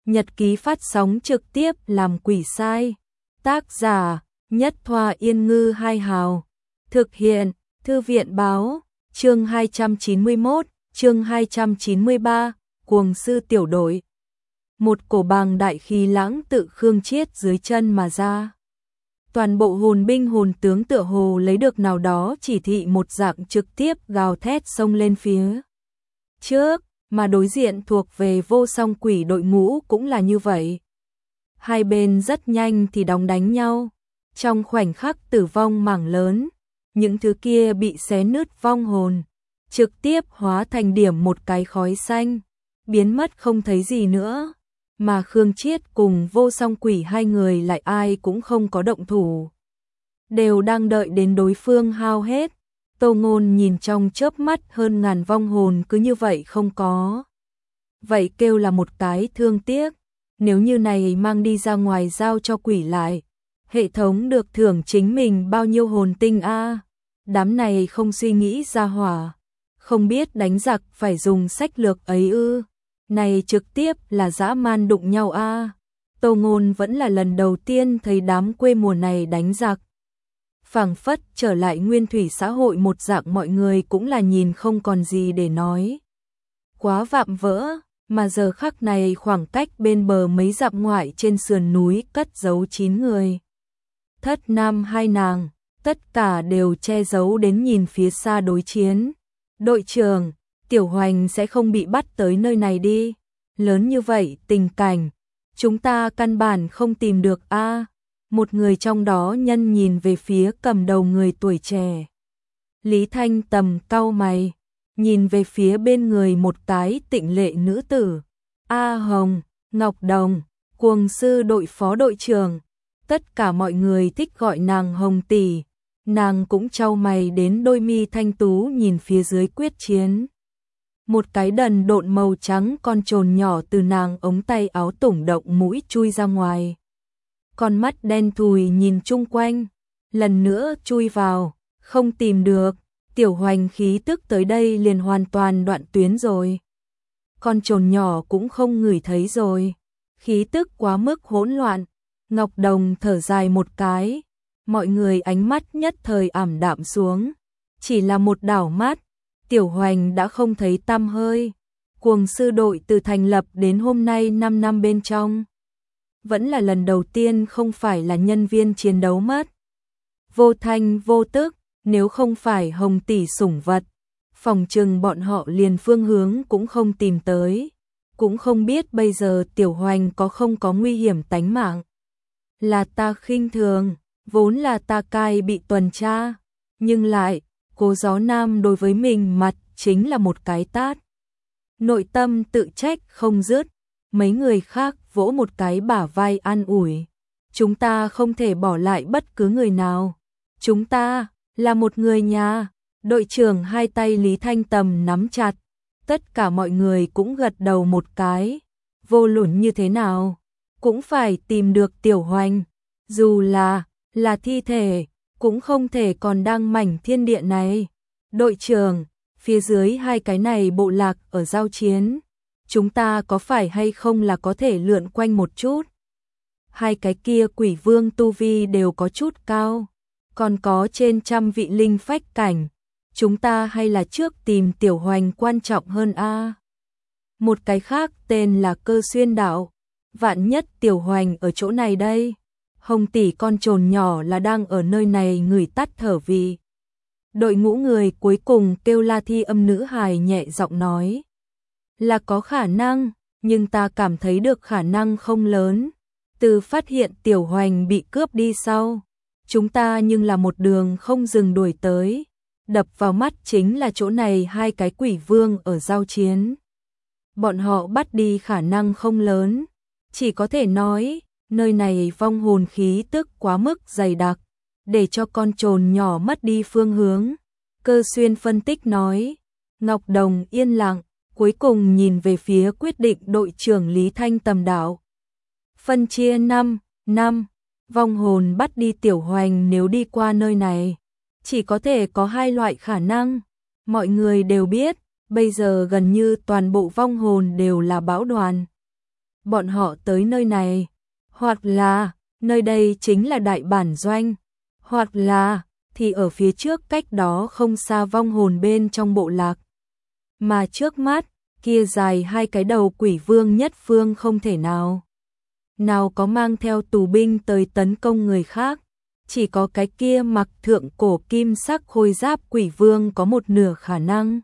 Nhật ký phát sóng trực tiếp làm quỷ sai. Tác giả Nhất Thoa Yên Ngư Hai Hào. Thực hiện Thư viện Báo. Chương 291, chương 293, Cuồng sư tiểu đội. Một cổ bàng đại khí lãng tự Khương Chiết dưới chân mà ra. Toàn bộ hồn binh hồn tướng tựa hồ lấy được nào đó chỉ thị một dạng trực tiếp gào thét xông lên phía trước, mà đối diện thuộc về Vô Song Quỷ đội ngũ cũng là như vậy. Hai bên rất nhanh thì đóng đánh nhau, trong khoảnh khắc tử vong mảng lớn, những thứ kia bị xé nứt vong hồn, trực tiếp hóa thành điểm một cái khói xanh, biến mất không thấy gì nữa. Mà Khương Chiết cùng Vô Song Quỷ hai người lại ai cũng không có động thủ, đều đang đợi đến đối phương hao hết. Tô Ngôn nhìn trong chớp mắt hơn ngàn vong hồn cứ như vậy không có. Vậy kêu là một cái thương tiếc, nếu như này mang đi ra ngoài giao cho quỷ lại, hệ thống được thưởng chính mình bao nhiêu hồn tinh a. Đám này không suy nghĩ ra hỏa, không biết đánh giặc phải dùng sách lược ấy ư? Này trực tiếp là dã man đụng nhau a. Tô Ngôn vẫn là lần đầu tiên thấy đám quê mùa này đánh giặc. Phảng phất trở lại nguyên thủy xã hội một dạng, mọi người cũng là nhìn không còn gì để nói. Quá vạm vỡ, mà giờ khắc này khoảng cách bên bờ mấy dặm ngoại trên sườn núi cất giấu 9 người. Thất nam hai nàng, tất cả đều che giấu đến nhìn phía xa đối chiến. Đội trưởng, Tiểu Hoành sẽ không bị bắt tới nơi này đi. Lớn như vậy tình cảnh, chúng ta căn bản không tìm được a. Một người trong đó nhân nhìn về phía cầm đầu người tuổi trẻ. Lý Thanh Tầm cau mày, nhìn về phía bên người một cái tịnh lệ nữ tử. A Hồng, Ngọc Đồng, Cuồng sư đội phó đội trưởng. Tất cả mọi người thích gọi nàng Hồng tỷ. Nàng cũng chau mày đến đôi mi thanh tú nhìn phía dưới quyết chiến. Một cái đần độn màu trắng con trồn nhỏ từ nàng ống tay áo tủng động mũi chui ra ngoài. Con mắt đen thùi nhìn chung quanh, lần nữa chui vào, không tìm được. Tiểu Hoành khí tức tới đây liền hoàn toàn đoạn tuyến rồi. Con trồn nhỏ cũng không ngửi thấy rồi, khí tức quá mức hỗn loạn. Ngọc Đồng thở dài một cái, mọi người ánh mắt nhất thời ảm đạm xuống. Chỉ là một đảo mắt, Tiểu Hoành đã không thấy tăm hơi. Cuồng sư đội từ thành lập đến hôm nay 5 năm bên trong, vẫn là lần đầu tiên không phải là nhân viên chiến đấu mất. Vô thanh vô tức, nếu không phải Hồng tỷ sủng vật, phòng trừng bọn họ liền phương hướng cũng không tìm tới. Cũng không biết bây giờ Tiểu Hoành có không có nguy hiểm tánh mạng. Là ta khinh thường, vốn là ta cai bị tuần tra, nhưng lại, Cố Gió Nam đối với mình mặt chính là một cái tát. Nội tâm tự trách không dứt, mấy người khác vỗ một cái bả vai an ủi. Chúng ta không thể bỏ lại bất cứ người nào. Chúng ta là một người nhà. Đội trưởng hai tay Lý Thanh Tầm nắm chặt. Tất cả mọi người cũng gật đầu một cái. Vô luận như thế nào, cũng phải tìm được Tiểu Hoành. Dù là thi thể, cũng không thể còn đang mảnh thiên địa này. Đội trưởng, phía dưới hai cái này bộ lạc ở giao chiến, chúng ta có phải hay không là có thể lượn quanh một chút? Hai cái kia quỷ vương tu vi đều có chút cao, còn có trên 100 vị linh phách cảnh. Chúng ta hay là trước tìm Tiểu Hoành quan trọng hơn a. Một cái khác tên là Cơ Xuyên Đạo. Vạn nhất Tiểu Hoành ở chỗ này đây. Hồng tỷ con trồn nhỏ là đang ở nơi này ngửi tắt thở vì. Đội ngũ người cuối cùng kêu La Thi Âm nữ hài nhẹ giọng nói. Là có khả năng, nhưng ta cảm thấy được khả năng không lớn. Từ phát hiện Tiểu Hoành bị cướp đi sau, chúng ta nhưng là một đường không dừng đuổi tới. Đập vào mắt chính là chỗ này hai cái quỷ vương ở giao chiến. Bọn họ bắt đi khả năng không lớn, chỉ có thể nói, nơi này vong hồn khí tức quá mức dày đặc, để cho con trồn nhỏ mất đi phương hướng. Cơ Xuyên phân tích nói. Ngọc Đồng yên lặng, cuối cùng nhìn về phía quyết định đội trưởng Lý Thanh Tầm đạo. Phân chia 5 vong hồn bắt đi Tiểu Hoành, nếu đi qua nơi này, chỉ có thể có hai loại khả năng. Mọi người đều biết, bây giờ gần như toàn bộ vong hồn đều là bão đoàn. bọn họ tới nơi này, hoặc là nơi đây chính là đại bản doanh, hoặc là thì ở phía trước cách đó không xa vong hồn bên trong bộ lạc. Mà trước mắt, kia dài hai cái đầu quỷ vương nhất phương không thể nào có mang theo tù binh tới tấn công người khác, chỉ có cái kia mặc thượng cổ kim sắc khôi giáp quỷ vương có một nửa khả năng.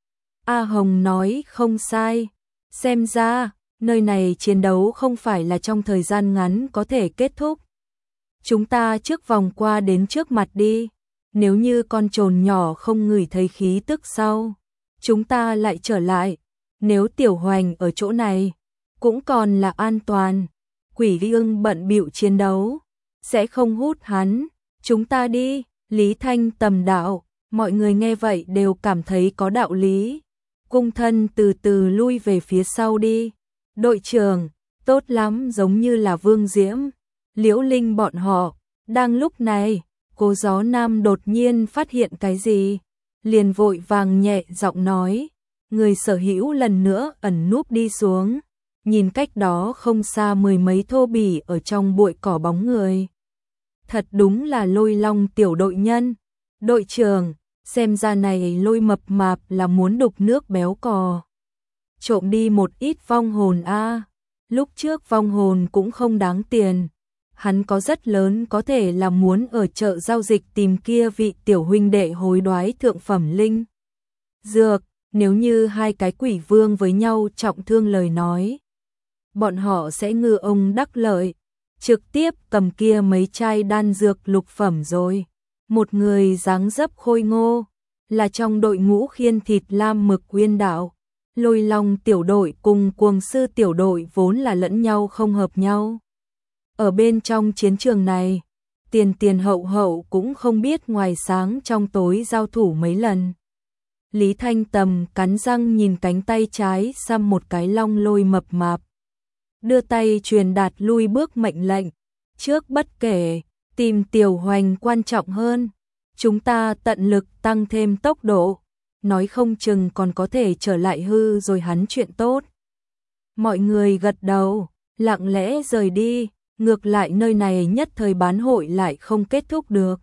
A Hồng nói không sai, xem ra, nơi này chiến đấu không phải là trong thời gian ngắn có thể kết thúc. Chúng ta trước vòng qua đến trước mặt đi, nếu như con trồn nhỏ không ngửi thấy khí tức sau, chúng ta lại trở lại, nếu Tiểu Hoành ở chỗ này, cũng còn là an toàn. Quỷ vương bận bịu chiến đấu, sẽ không hút hắn, chúng ta đi. Lý Thanh Tầm đạo, mọi người nghe vậy đều cảm thấy có đạo lý. Cung thân từ từ lui về phía sau đi. Đội trưởng, tốt lắm, giống như là Vương Diễm, Liễu Linh bọn họ. Đang lúc này, Cố Gió Nam đột nhiên phát hiện cái gì, liền vội vàng nhẹ giọng nói, người sở hữu lần nữa ẩn núp đi xuống, nhìn cách đó không xa mười mấy thô bỉ ở trong bụi cỏ bóng người. Thật đúng là Lôi Long tiểu đội nhân. Đội trưởng, xem ra này Lôi mập mạp là muốn đục nước béo cò. Trộm đi một ít vong hồn a. Lúc trước vong hồn cũng không đáng tiền. Hắn có rất lớn có thể là muốn ở chợ giao dịch tìm kia vị tiểu huynh đệ hối đoái thượng phẩm linh dược, nếu như hai cái quỷ vương với nhau trọng thương lời nói, bọn họ sẽ ngư ông đắc lợi, trực tiếp cầm kia mấy chai đan dược lục phẩm rồi. Một người dáng dấp khôi ngô, là trong đội ngũ khiên thịt lam mực uyên đạo. Lôi Long tiểu đội cùng Cuồng Sư tiểu đội vốn là lẫn nhau không hợp nhau. Ở bên trong chiến trường này, tiền hậu hậu cũng không biết ngoài sáng trong tối giao thủ mấy lần. Lý Thanh Tầm cắn răng nhìn cánh tay trái xăm một cái long lôi mập mạp. Đưa tay truyền đạt lui bước mệnh lệnh. Trước bất kể, tìm Tiểu Hoành quan trọng hơn. Chúng ta tận lực tăng thêm tốc độ. Nói không chừng còn có thể trở lại hư rồi hắn chuyện tốt. Mọi người gật đầu, lặng lẽ rời đi. Ngược lại nơi này nhất thời bán hội lại không kết thúc được.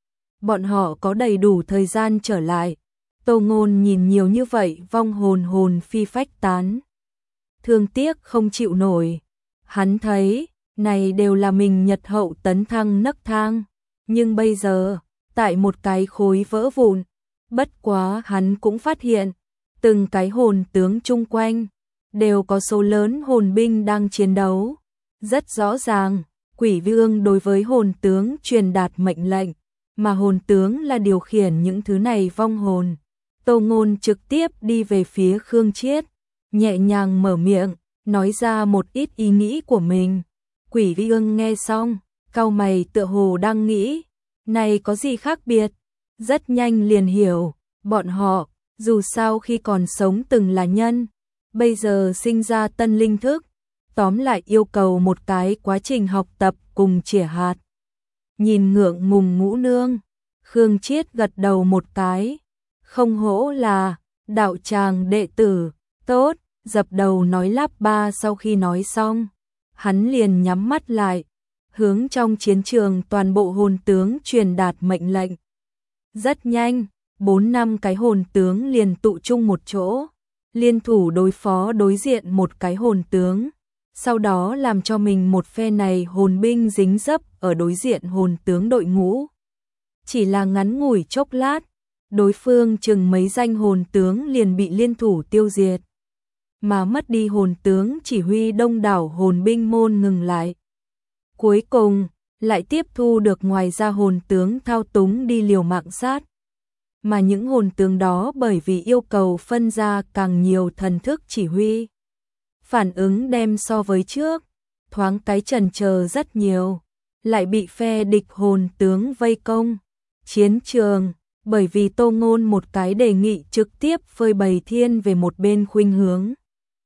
Bọn họ có đầy đủ thời gian trở lại. Tô Ngôn nhìn nhiều như vậy vong hồn phi phách tán. Thương tiếc không chịu nổi. Hắn thấy, này đều là mình nhật hậu tấn thăng nấc thang. Nhưng bây giờ, tại một cái khối vỡ vụn, bất quá hắn cũng phát hiện, từng cái hồn tướng chung quanh, đều có số lớn hồn binh đang chiến đấu. Rất rõ ràng, quỷ vương đối với hồn tướng truyền đạt mệnh lệnh, mà hồn tướng là điều khiển những thứ này vong hồn. Tô Ngôn trực tiếp đi về phía Khương Chiết, nhẹ nhàng mở miệng, nói ra một ít ý nghĩ của mình. Quỷ vương nghe xong, cau mày tựa hồ đang nghĩ, này có gì khác biệt? Rất nhanh liền hiểu, bọn họ, dù sao khi còn sống từng là nhân, bây giờ sinh ra tân linh thức, tóm lại yêu cầu một cái quá trình học tập cùng chĩa hạt. Nhìn ngượng ngùng Ngũ Nương, Khương Chiết gật đầu một cái, không hổ là đạo tràng đệ tử, tốt, dập đầu nói lắp ba. Sau khi nói xong, hắn liền nhắm mắt lại, hướng trong chiến trường toàn bộ hồn tướng truyền đạt mệnh lệnh. Rất nhanh, 4-5 cái hồn tướng liền tụ chung một chỗ, liên thủ đối phó đối diện một cái hồn tướng. Sau đó làm cho mình một phe này hồn binh dính dấp ở đối diện hồn tướng đội ngũ. Chỉ là ngắn ngủi chốc lát, đối phương chừng mấy danh hồn tướng liền bị liên thủ tiêu diệt. Mà mất đi hồn tướng chỉ huy đông đảo hồn binh môn ngừng lại. Cuối cùng, lại tiếp thu được ngoài ra hồn tướng thao túng đi liều mạng sát. Mà những hồn tướng đó bởi vì yêu cầu phân ra càng nhiều thần thức chỉ huy. Phản ứng đem so với trước, thoáng cái chần chờ rất nhiều, lại bị phe địch hồn tướng vây công. Chiến trường, bởi vì Tô Ngôn một cái đề nghị trực tiếp phơi bày thiên về một bên khuynh hướng.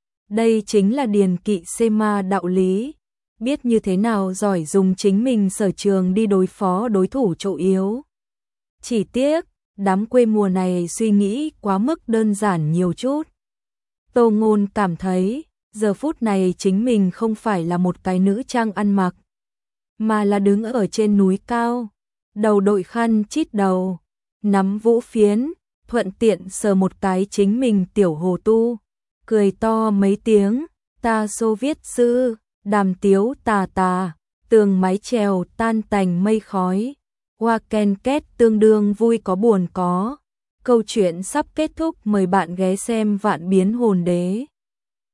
Đây chính là điền kỵ xê ma đạo lý, biết như thế nào giỏi dùng chính mình sở trường đi đối phó đối thủ chỗ yếu. Chỉ tiếc, đám quê mùa này suy nghĩ quá mức đơn giản nhiều chút. Tô Ngôn cảm thấy, giờ phút này chính mình không phải là một cái nữ trang ăn mặc, mà là đứng ở trên núi cao, đầu đội khăn chít đầu, nắm vũ phiến, thuận tiện sờ một cái chính mình tiểu hồ tu, cười to mấy tiếng, ta Xô Viết sư, đàm tiếu tà tà, tường mái chèo tan tành mây khói, hoa ken két tương đương vui có buồn có. Câu chuyện sắp kết thúc, mời bạn ghé xem Vạn Biến Hồn Đế.